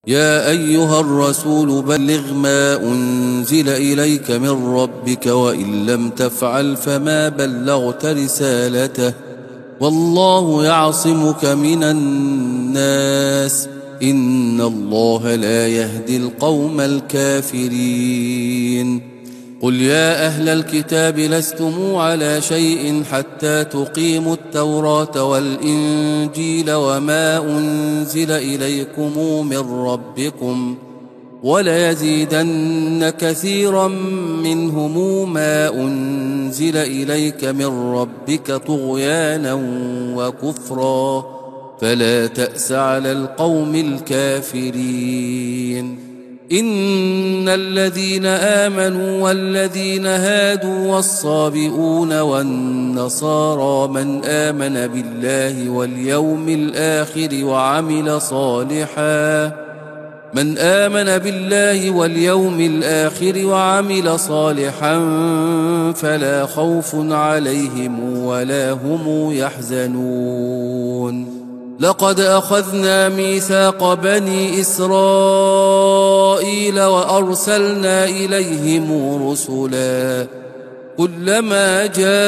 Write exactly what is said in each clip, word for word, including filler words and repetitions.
يا أيها الرسول بلغ ما أنزل إليك من ربك وإن لم تفعل فما بلغت رسالته والله يعصمك من الناس إن الله لا يهدي القوم الكافرين. قل يا أهل الكتاب لستم على شيء حتى تقيموا التوراة والإنجيل وما أنزل إليكم من ربكم وليزيدن كثيرا منهم ما أنزل إليك من ربك طغيانا وكفرا فلا تأس على القوم الكافرين. إن الذين آمنوا والذين هادوا والصابئون والنصارى من آمن بالله واليوم الآخر وعمل صالحا من آمن بالله واليوم الآخر وعمل صالحا فلا خوف عليهم ولا هم يحزنون. لقد أخذنا ميثاق بني إسرائيل وأرسلنا إليهم رسلا كلما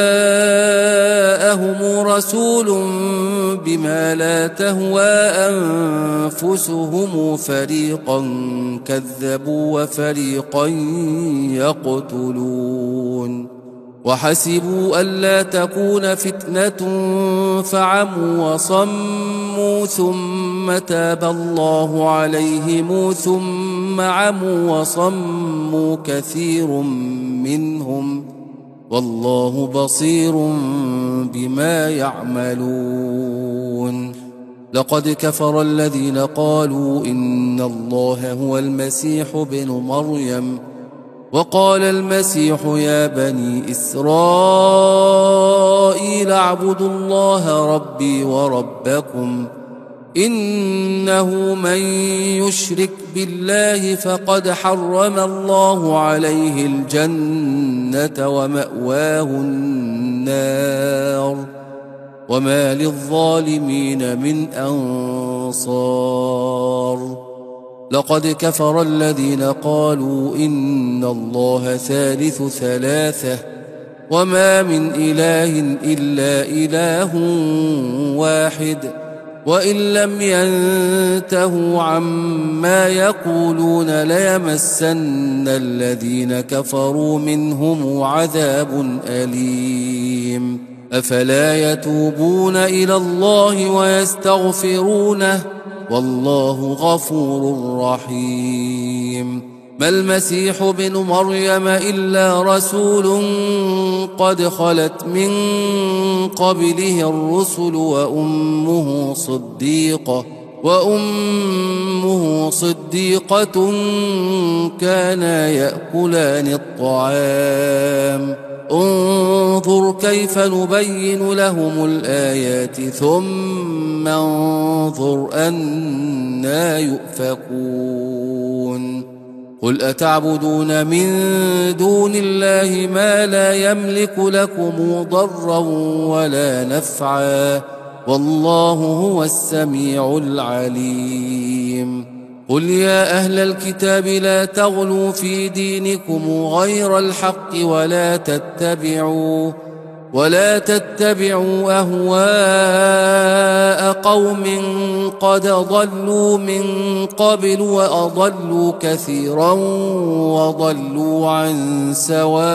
جاءهم رسول بما لا تهوى أنفسهم فريقا كذبوا وفريقا يقتلون وحسبوا ألا تكون فتنة فعموا وصموا ثم تاب الله عليهم ثم عموا وصموا كثير منهم والله بصير بما يعملون. لقد كفر الذين قالوا إن الله هو المسيح ابن مريم وقال المسيح يا بني إسرائيل اعبدوا الله ربي وربكم إنه من يشرك بالله فقد حرم الله عليه الجنة ومأواه النار وما للظالمين من أنصار. لقد كفر الذين قالوا إن الله ثالث ثلاثة وما من إله إلا إله واحد وإن لم ينتهوا عما يقولون ليمسن الذين كفروا منهم عذاب أليم. أفلا يتوبون إلى الله ويستغفرونه والله غفور رحيم. ما المسيح ابن مريم إلا رسول قد خلت من قبله الرسل وأمه صديقة وأمه صديقة كانا يأكلان الطعام انظر كيف نبين لهم الآيات ثم انظر أنى يؤفكون. قل أتعبدون من دون الله ما لا يملك لكم ضرا ولا نفعا والله هو السميع العليم. قل يا أهل الكتاب لا تغلوا في دينكم غير الحق ولا تتبعوا ولا تتبعوا أهواء قوم قد ضلوا من قبل وأضلوا كثيرا وضلوا عن سواء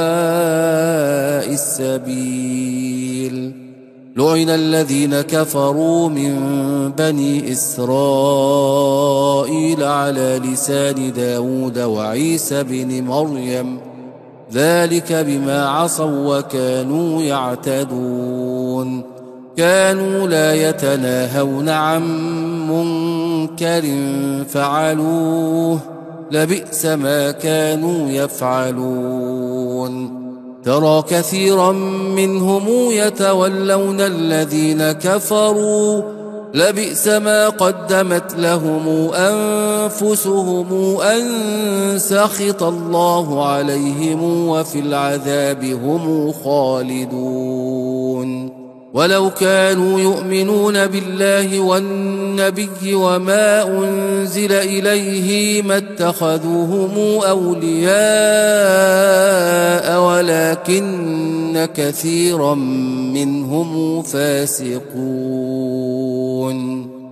السبيل. لعن الذين كفروا من بني إسرائيل على لسان داود وعيسى بن مريم ذلك بما عصوا وكانوا يعتدون. كانوا لا يتناهون عن منكر فعلوه لبئس ما كانوا يفعلون. ترى كثيرا منهم يتولون الذين كفروا لبئس ما قدمت لهم أنفسهم أن سخط الله عليهم وفي العذاب هم خالدون. ولو كانوا يؤمنون بالله والنبي وما أنزل إليه ما اتخذوهم أولياء ولكن كثيرا منهم فاسقون